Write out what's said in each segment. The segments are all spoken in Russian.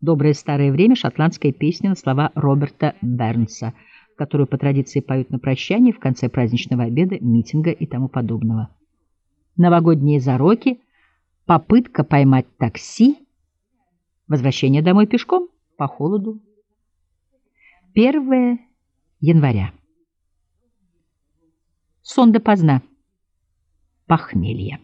доброе старое время шотландская песня на слова Роберта Бернса, которую по традиции поют на прощание в конце праздничного обеда, митинга и тому подобного. Новогодние зароки, попытка поймать такси, возвращение домой пешком по холоду. 1 января. Сон допоздна. Похмелье.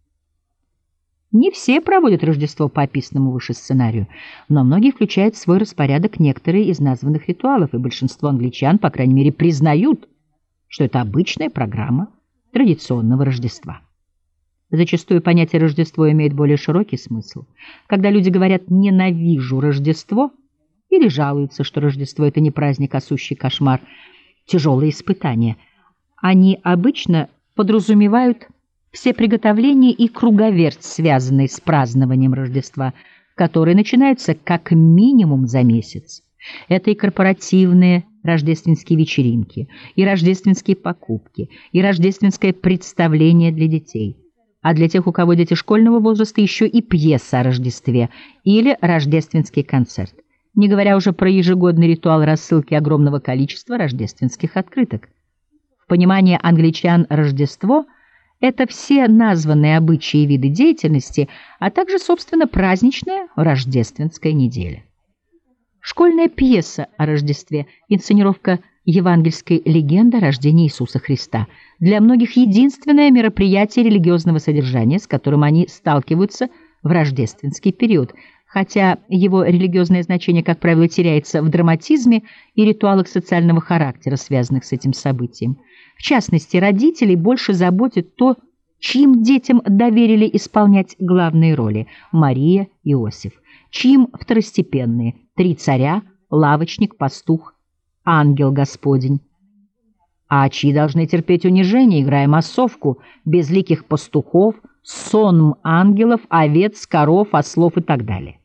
Не все проводят Рождество по описанному выше сценарию, но многие включают в свой распорядок некоторые из названных ритуалов, и большинство англичан, по крайней мере, признают, что это обычная программа традиционного Рождества. Зачастую понятие Рождество имеет более широкий смысл. Когда люди говорят «ненавижу Рождество» или жалуются, что Рождество — это не праздник, а сущий кошмар, тяжелые испытания, они обычно подразумевают все приготовления и круговерть, связанные с празднованием Рождества, которые начинаются как минимум за месяц. Это и корпоративные рождественские вечеринки, и рождественские покупки, и рождественское представление для детей. А для тех, у кого дети школьного возраста, еще и пьеса о Рождестве или рождественский концерт, не говоря уже про ежегодный ритуал рассылки огромного количества рождественских открыток. В понимании англичан Рождество – это все названные обычаи и виды деятельности, а также, собственно, праздничная рождественская неделя. Школьная пьеса о Рождестве, инсценировка евангельской легенды о рождении Иисуса Христа. Для многих единственное мероприятие религиозного содержания, с которым они сталкиваются в рождественский период, хотя его религиозное значение, как правило, теряется в драматизме и ритуалах социального характера, связанных с этим событием. В частности, родителей больше заботит то, чьим детям доверили исполнять главные роли – Мария и Иосиф, чьим второстепенные – 3 царя, лавочник, пастух, ангел Господень, а чьи должны терпеть унижение, играя массовку, безликих пастухов, сонм ангелов, овец, коров, ослов и так далее.